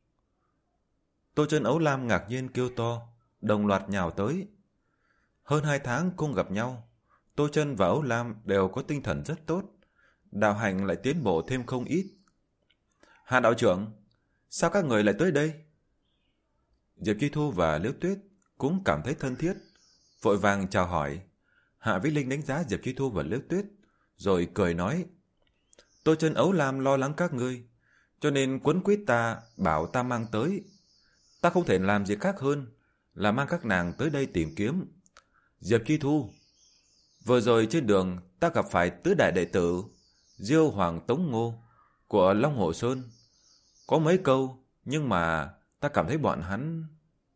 Tô Chân, Ấu Lam ngạc nhiên kêu to, đồng loạt nhào tới. Hơn hai tháng không gặp nhau, Tô Chân và Ấu Lam đều có tinh thần rất tốt, đạo hạnh lại tiến bộ thêm không ít. Hạ đạo trưởng, sao các người lại tới đây? Diệp Chi Thu và Liễu Tuyết cũng cảm thấy thân thiết, vội vàng chào hỏi. Hạ Vĩ Linh đánh giá Diệp Chi Thu và Liễu Tuyết, rồi cười nói. Tô Chân, Ấu Lam lo lắng các ngươi, cho nên quấn quýt ta, bảo ta mang tới. Ta không thể làm gì khác hơn là mang các nàng tới đây tìm kiếm. Diệp Chi Thu, vừa rồi trên đường ta gặp phải tứ đại đệ tử Diêu Hoàng Tống Ngô của Long Hồ Sơn. Có mấy câu, nhưng mà ta cảm thấy bọn hắn...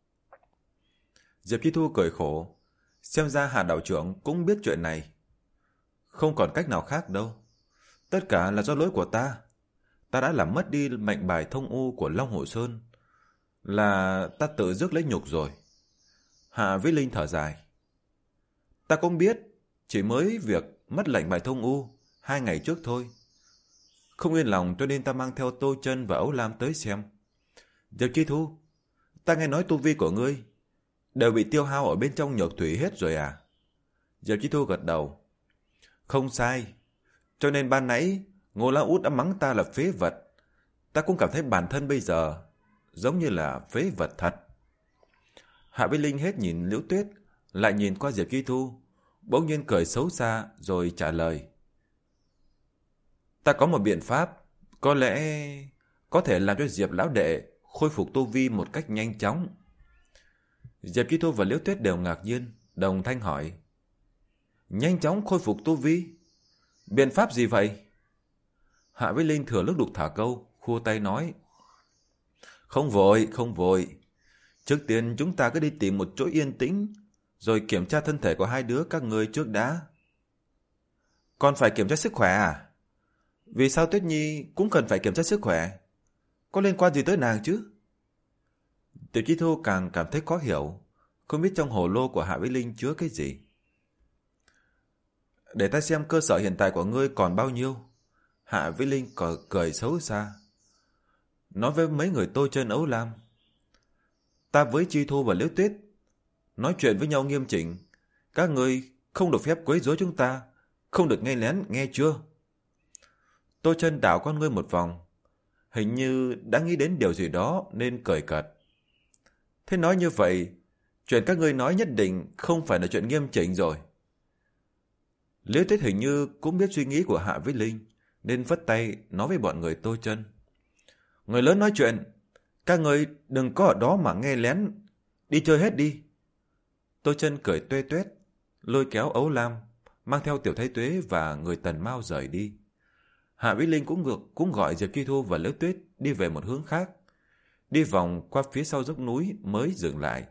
Diệp Chi Thu cười khổ. Xem ra Hà đạo trưởng cũng biết chuyện này. Không còn cách nào khác đâu. Tất cả là do lỗi của ta. Ta đã làm mất đi mệnh bài thông u của Long Hồ Sơn. Là ta tự rước lấy nhục rồi. Hạ Vĩ Linh thở dài. Ta cũng biết, chỉ mới việc mất lệnh bài thông u hai ngày trước thôi. Không yên lòng cho nên ta mang theo Tô Chân và Ấu Lam tới xem. Diệp Chi Thu, ta nghe nói tu vi của ngươi đều bị tiêu hao ở bên trong nhược thủy hết rồi à? Diệp Chi Thu gật đầu. Không sai. Cho nên ban nãy Ngô Lão Út đã mắng ta là phế vật. Ta cũng cảm thấy bản thân bây giờ giống như là phế vật thật. Hạ Vĩ Linh hết nhìn Liễu Tuyết, lại nhìn qua Diệp Chi Thu, bỗng nhiên cười xấu xa rồi trả lời. Ta có một biện pháp, có lẽ có thể làm cho Diệp lão đệ khôi phục tu vi một cách nhanh chóng. Diệp Chi Thu và Liễu Tuyết đều ngạc nhiên, đồng thanh hỏi. Nhanh chóng khôi phục tu vi? Biện pháp gì vậy? Hạ Vĩ Linh thừa lúc đục thả câu, khua tay nói. Không vội, không vội. Trước tiên chúng ta cứ đi tìm một chỗ yên tĩnh, rồi kiểm tra thân thể của hai đứa các ngươi trước đã. Còn phải kiểm tra sức khỏe à? Vì sao Tuyết Nhi cũng cần phải kiểm tra sức khỏe? Có liên quan gì tới nàng chứ? Tiểu Chi Thu càng cảm thấy khó hiểu, không biết trong hồ lô của Hạ Vĩ Linh chứa cái gì. Để ta xem cơ sở hiện tại của ngươi còn bao nhiêu. Hạ Vĩ Linh cười, cười xấu xa, nói với mấy người Tô Chân, Ấu Lam. Ta với Chi Thu và Liễu Tuyết nói chuyện với nhau nghiêm chỉnh. Các ngươi không được phép quấy rối chúng ta, không được nghe lén, nghe chưa? Tô Chân đảo con ngươi một vòng, hình như đã nghĩ đến điều gì đó nên cười cợt. Thế nói như vậy, chuyện các ngươi nói nhất định không phải là chuyện nghiêm chỉnh rồi. Liễu Tuyết hình như cũng biết suy nghĩ của Hạ Vĩ Linh, nên vất tay nói với bọn người Tô Chân. Người lớn nói chuyện, các người đừng có ở đó mà nghe lén, đi chơi hết đi. Tô Chân cười tuê tuét, lôi kéo Ấu Lam, mang theo Tiểu Thái Tuế và người Tần Mao rời đi. Hạ Vĩ Linh cũng ngược cũng gọi Diệp Chi Thu và Liễu Tuyết đi về một hướng khác, đi vòng qua phía sau dốc núi mới dừng lại.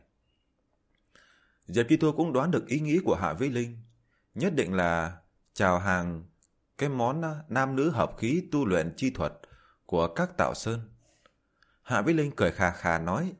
Diệp Chi Thu cũng đoán được ý nghĩ của Hạ Vĩ Linh, nhất định là chào hàng cái món nam nữ hợp khí tu luyện chi thuật của các Tạo Sơn. Hạ Vĩ Linh cười khà khà nói,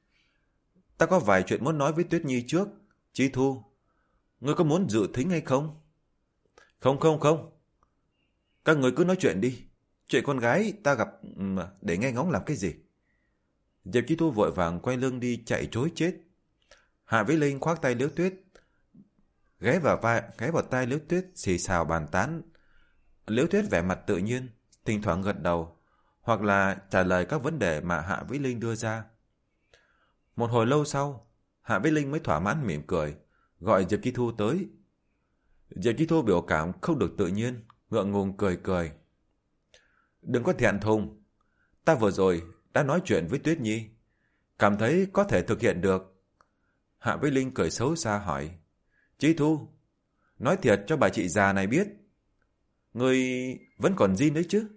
ta có vài chuyện muốn nói với Tuyết Nhi trước. Chi Thu, ngươi có muốn dự thính hay không? Không không không, các người cứ nói chuyện đi. Chuyện con gái ta gặp để nghe ngóng làm cái gì? Diệp Chi Thu vội vàng quay lưng đi chạy trối chết. Hạ Vĩ Linh khoác tay Liễu Tuyết, ghé vào vai, ghé vào tai Liễu Tuyết xì xào bàn tán. Liễu Tuyết vẻ mặt tự nhiên, thỉnh thoảng gật đầu, hoặc là trả lời các vấn đề mà Hạ Vĩ Linh đưa ra. Một hồi lâu sau, Hạ Vĩ Linh mới thỏa mãn mỉm cười, gọi Diệp Chi Thu tới. Diệp Chi Thu biểu cảm không được tự nhiên, ngượng ngùng cười cười. Đừng có thẹn thùng, ta vừa rồi đã nói chuyện với Tuyết Nhi, cảm thấy có thể thực hiện được. Hạ Vĩ Linh cười xấu xa hỏi, Chi Thu, nói thiệt cho bà chị già này biết, ngươi vẫn còn zin đấy chứ?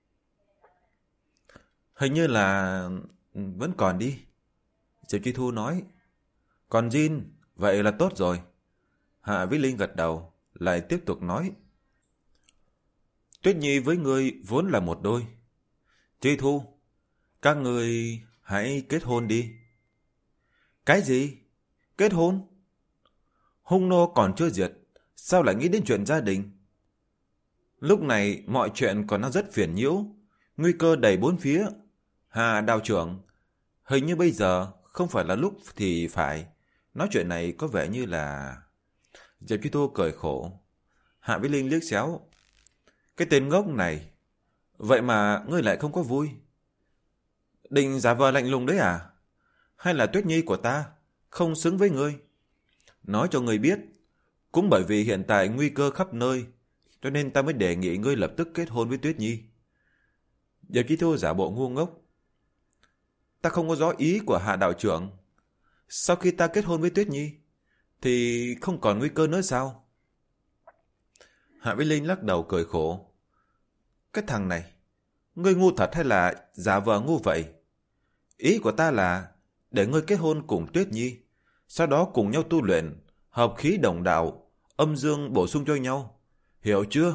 Hình như là vẫn còn đi. Diệp Chi Thu nói, còn zin, vậy là tốt rồi. Hạ Vĩ Linh gật đầu, lại tiếp tục nói, Tuyết Nhi với ngươi vốn là một đôi. Chi Thu, các ngươi hãy kết hôn đi. Cái gì? Kết hôn? Hung nô còn chưa diệt, sao lại nghĩ đến chuyện gia đình? Lúc này mọi chuyện còn đang rất phiền nhiễu, nguy cơ đầy bốn phía. Hà đạo trưởng, hình như bây giờ không phải là lúc thì phải. Nói chuyện này có vẻ như là... Diệp Chi Thu cười khổ. Hạ Vĩ Linh liếc xéo, cái tên ngốc này, vậy mà ngươi lại không có vui. Định giả vờ lạnh lùng đấy à? Hay là Tuyết Nhi của ta không xứng với ngươi? Nói cho ngươi biết, cũng bởi vì hiện tại nguy cơ khắp nơi, cho nên ta mới đề nghị ngươi lập tức kết hôn với Tuyết Nhi. Diệp Chi Thu giả bộ ngu ngốc. Ta không có rõ ý của Hạ đạo trưởng. Sau khi ta kết hôn với Tuyết Nhi, thì không còn nguy cơ nữa sao? Hạ Vĩ Linh lắc đầu cười khổ. Cái thằng này, ngươi ngu thật hay là giả vờ ngu vậy? Ý của ta là để ngươi kết hôn cùng Tuyết Nhi, sau đó cùng nhau tu luyện, hợp khí đồng đạo, âm dương bổ sung cho nhau. Hiểu chưa?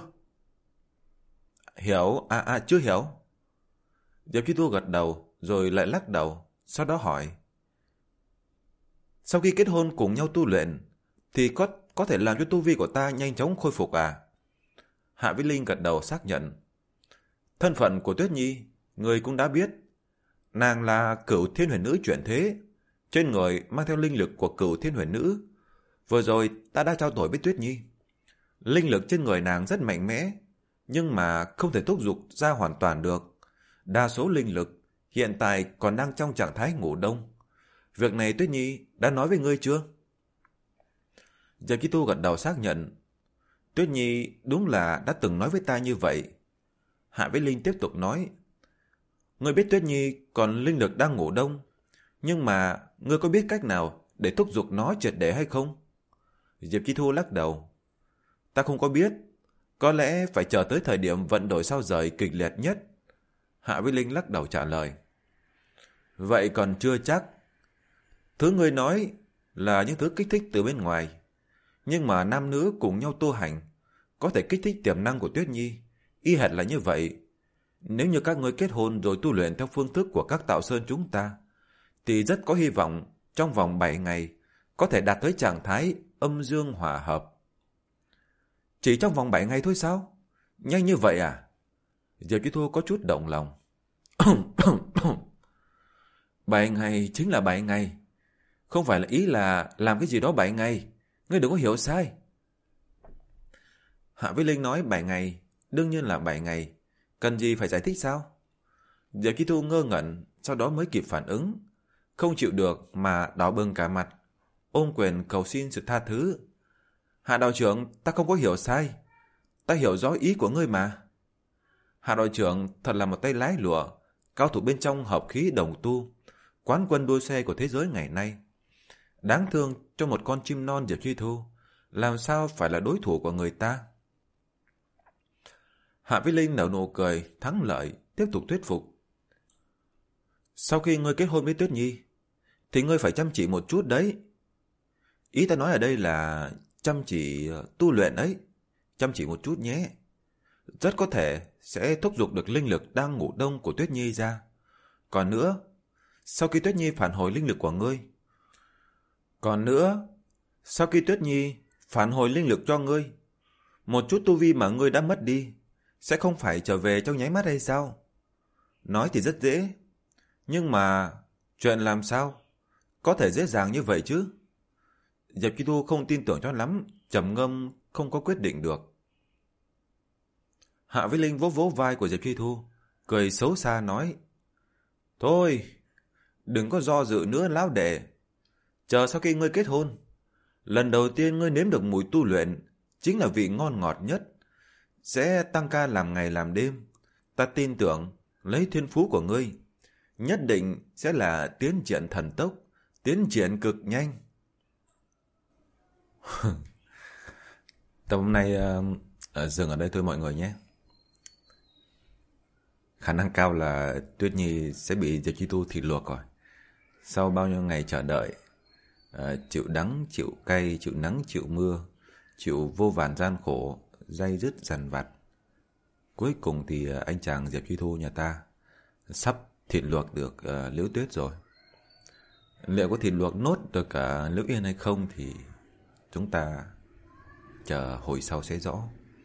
Hiểu, à à chưa hiểu. Diệp Chi Thu gật đầu, rồi lại lắc đầu, sau đó hỏi. Sau khi kết hôn cùng nhau tu luyện, thì có, có thể làm cho tu vi của ta nhanh chóng khôi phục à? Hạ Vĩ Linh gật đầu xác nhận. Thân phận của Tuyết Nhi, người cũng đã biết. Nàng là Cửu Thiên Huyền Nữ chuyển thế, trên người mang theo linh lực của Cửu Thiên Huyền Nữ. Vừa rồi ta đã trao đổi với Tuyết Nhi. Linh lực trên người nàng rất mạnh mẽ, nhưng mà không thể thúc giục ra hoàn toàn được. Đa số linh lực hiện tại còn đang trong trạng thái ngủ đông. Việc này Tuyết Nhi đã nói với ngươi chưa? Diệp Chi Thu gật đầu xác nhận. Tuyết Nhi đúng là đã từng nói với ta như vậy. Hạ Vĩ Linh tiếp tục nói. Ngươi biết Tuyết Nhi còn linh lực đang ngủ đông, nhưng mà ngươi có biết cách nào để thúc giục nó triệt để hay không? Diệp Chi Thu lắc đầu. Ta không có biết. Có lẽ phải chờ tới thời điểm vận đổi sao rời kịch liệt nhất. Hạ Vĩ Linh lắc đầu trả lời. Vậy còn chưa chắc. Thứ ngươi nói là những thứ kích thích từ bên ngoài. Nhưng mà nam nữ cùng nhau tu hành có thể kích thích tiềm năng của Tuyết Nhi. Y hệt là như vậy. Nếu như các ngươi kết hôn rồi tu luyện theo phương thức của các Tạo Sơn chúng ta, thì rất có hy vọng trong vòng bảy ngày có thể đạt tới trạng thái âm dương hòa hợp. Chỉ trong vòng bảy ngày thôi sao? Nhanh như vậy à? Diệp Chi Thu có chút động lòng. Bảy ngày chính là bảy ngày. Không phải là ý là làm cái gì đó bảy ngày. Ngươi đừng có hiểu sai. Hạ Vĩ Linh nói bảy ngày, đương nhiên là bảy ngày. Cần gì phải giải thích sao? Diệp Chi Thu ngơ ngẩn, sau đó mới kịp phản ứng. Không chịu được mà đỏ bừng cả mặt, ôm quyền cầu xin sự tha thứ. Hạ đạo trưởng, ta không có hiểu sai. Ta hiểu rõ ý của ngươi mà. Hạ đạo trưởng thật là một tay lái lụa, cao thủ bên trong hợp khí đồng tu, quán quân đua xe của thế giới ngày nay. Đáng thương cho một con chim non Diệp Chi Thu, làm sao phải là đối thủ của người ta? Hạ Vĩ Linh nở nụ cười, thắng lợi, tiếp tục thuyết phục. Sau khi ngươi kết hôn với Tuyết Nhi, thì ngươi phải chăm chỉ một chút đấy. Ý ta nói ở đây là chăm chỉ tu luyện ấy, chăm chỉ một chút nhé. Rất có thể sẽ thúc giục được linh lực đang ngủ đông của Tuyết Nhi ra. Còn nữa, sau khi Tuyết Nhi phản hồi linh lực của ngươi, Còn nữa, sau khi Tuyết Nhi phản hồi linh lực cho ngươi, một chút tu vi mà ngươi đã mất đi sẽ không phải trở về trong nháy mắt hay sao? Nói thì rất dễ, nhưng mà chuyện làm sao có thể dễ dàng như vậy chứ? Diệp Chi Thu không tin tưởng cho lắm, trầm ngâm không có quyết định được. Hạ Vĩ Linh vỗ vỗ vai của Diệp Chi Thu, cười xấu xa nói: Thôi, đừng có do dự nữa lão đệ. Chờ sau khi ngươi kết hôn, lần đầu tiên ngươi nếm được mùi tu luyện, chính là vị ngon ngọt nhất. Sẽ tăng ca làm ngày làm đêm. Ta tin tưởng, lấy thiên phú của ngươi, nhất định sẽ là tiến triển thần tốc, tiến triển cực nhanh. Tập hôm nay uh, ở dừng ở đây thôi mọi người nhé. Khả năng cao là Tuyết Nhi sẽ bị Diệp Chi Tu thịt luộc rồi. Sau bao nhiêu ngày chờ đợi, uh, chịu đắng, chịu cay, chịu nắng, chịu mưa, chịu vô vàn gian khổ, day dứt dằn vặt, cuối cùng thì uh, anh chàng Diệp Chi Thu nhà ta sắp thịt luộc được uh, Liễu Tuyết rồi. Liệu có thịt luộc nốt được cả Liễu Yên hay không thì chúng ta chờ hồi sau sẽ rõ.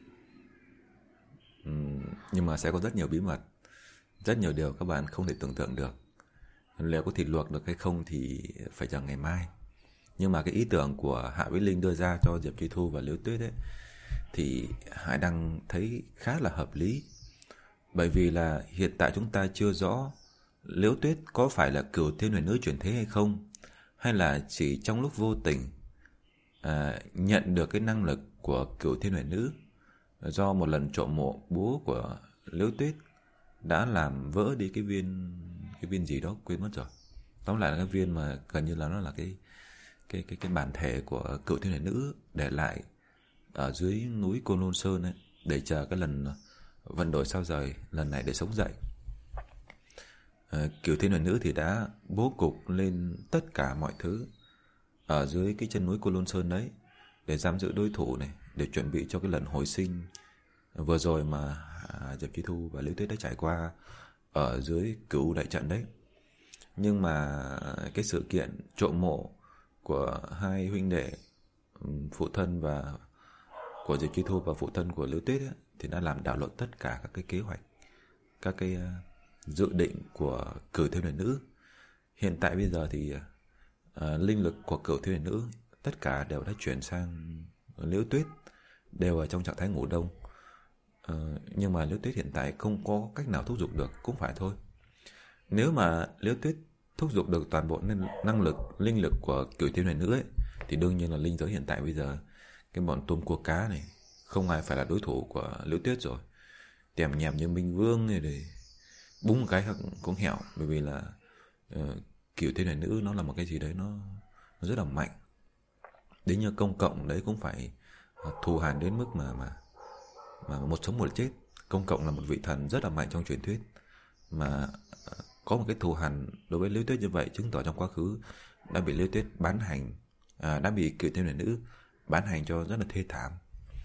uhm, Nhưng mà sẽ có rất nhiều bí mật, rất nhiều điều các bạn không thể tưởng tượng được. Liệu có thịt luộc được hay không thì phải chờ ngày mai. Nhưng mà cái ý tưởng của Hạ Vĩ Linh đưa ra cho Diệp Chi Thu và Liễu Tuyết ấy, thì Hải đang thấy khá là hợp lý. Bởi vì là hiện tại chúng ta chưa rõ Liễu Tuyết có phải là Cửu Thiên Huyền Nữ chuyển thế hay không, hay là chỉ trong lúc vô tình à, nhận được cái năng lực của Cửu Thiên Huyền Nữ do một lần trộm mộ bố của Liễu Tuyết đã làm vỡ đi cái viên cái viên gì đó quên mất rồi. Tóm lại là cái viên mà gần như là nó là cái cái cái cái bản thể của Cửu Thiên Huyền Nữ để lại ở dưới núi Côn Lôn Sơn ấy, để chờ cái lần vận đổi sao rời lần này để sống dậy. À, Cửu Thiên Huyền Nữ thì đã bố cục lên tất cả mọi thứ ở dưới cái chân núi Côn Lôn Sơn đấy để giam giữ đối thủ này, để chuẩn bị cho cái lần hồi sinh vừa rồi mà Diệp Chi Thu và Liễu Tuyết đã trải qua ở dưới Cửu đại trận đấy. Nhưng mà cái sự kiện trộm mộ của hai huynh đệ, phụ thân và của Diệp Chi Thu và phụ thân của Liễu Tuyết ấy, thì đã làm đảo lộn tất cả các cái kế hoạch, các cái uh, dự định của Cửu Thiên Huyền Nữ. Hiện tại bây giờ thì uh, linh lực của Cửu Thiên Huyền Nữ tất cả đều đã chuyển sang Liễu Tuyết, đều ở trong trạng thái ngủ đông. Uh, nhưng mà Liễu Tuyết hiện tại không có cách nào thúc giục được cũng phải thôi. Nếu mà Liễu Tuyết thúc giục được toàn bộ năng lực, linh lực của Cửu Thiên Huyền Nữ ấy, thì đương nhiên là linh giới hiện tại bây giờ cái bọn tôm cua cá này không ai phải là đối thủ của Liễu Tuyết rồi. Tèm nhèm như Minh Vương này để búng một cái cũng hẹo. Bởi vì là uh, Cửu Thiên Huyền Nữ nó là một cái gì đấy nó, nó rất là mạnh. Đến như Công Cộng đấy cũng phải uh, thù hằn đến mức mà mà mà một sống một chết. Công Cộng là một vị thần rất là mạnh trong truyền thuyết, mà uh, có một cái thù hằn đối với Liễu Tuyết như vậy, chứng tỏ trong quá khứ đã bị Liễu Tuyết bán hành, uh, đã bị Cửu Thiên Huyền Nữ bán hành cho rất là thê thảm.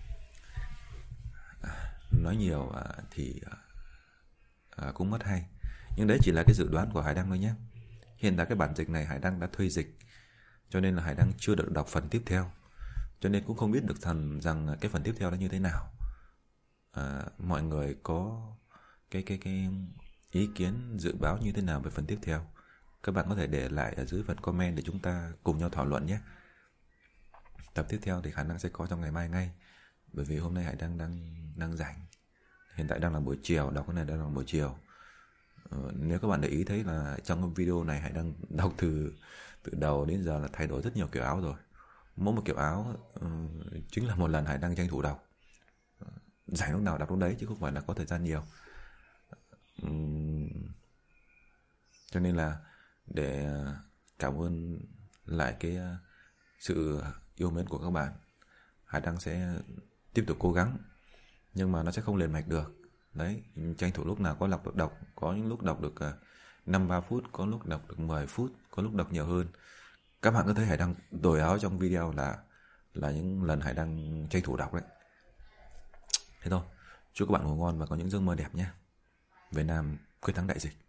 À, nói nhiều à, thì à, cũng mất hay. Nhưng đấy chỉ là cái dự đoán của Hải Đăng thôi nhé. hiện tại cái bản dịch này Hải Đăng đã thuê dịch, cho nên là Hải Đăng chưa được đọc phần tiếp theo, cho nên cũng không biết được rằng, rằng cái phần tiếp theo nó như thế nào. À, mọi người có cái cái cái ý kiến dự báo như thế nào về phần tiếp theo, các bạn có thể để lại ở dưới phần comment để chúng ta cùng nhau thảo luận nhé. Tập tiếp theo thì khả năng sẽ có trong ngày mai ngay, bởi vì hôm nay Hải đang đang đang rảnh. Hiện tại đang là buổi chiều, đọc cái này đang là buổi chiều. Ờ, nếu các bạn để ý thấy là trong video này Hải đang đọc từ từ đầu đến giờ là thay đổi rất nhiều kiểu áo rồi. Mỗi một kiểu áo uh, chính là một lần Hải đang tranh thủ đọc. Rảnh lúc nào đọc lúc đấy chứ không phải là có thời gian nhiều. Um, cho nên là để cảm ơn lại cái sự yêu mến của các bạn, Hải Đăng sẽ tiếp tục cố gắng, nhưng mà nó sẽ không liền mạch được. Đấy, tranh thủ lúc nào có đọc được đọc, có những lúc đọc được năm ba phút, có lúc đọc được mười phút, có lúc đọc nhiều hơn. Các bạn có thấy Hải Đăng đổi áo trong video là là những lần Hải Đăng tranh thủ đọc đấy. Thế thôi, chúc các bạn ngủ ngon và có những giấc mơ đẹp nhé. Việt Nam quyết thắng đại dịch.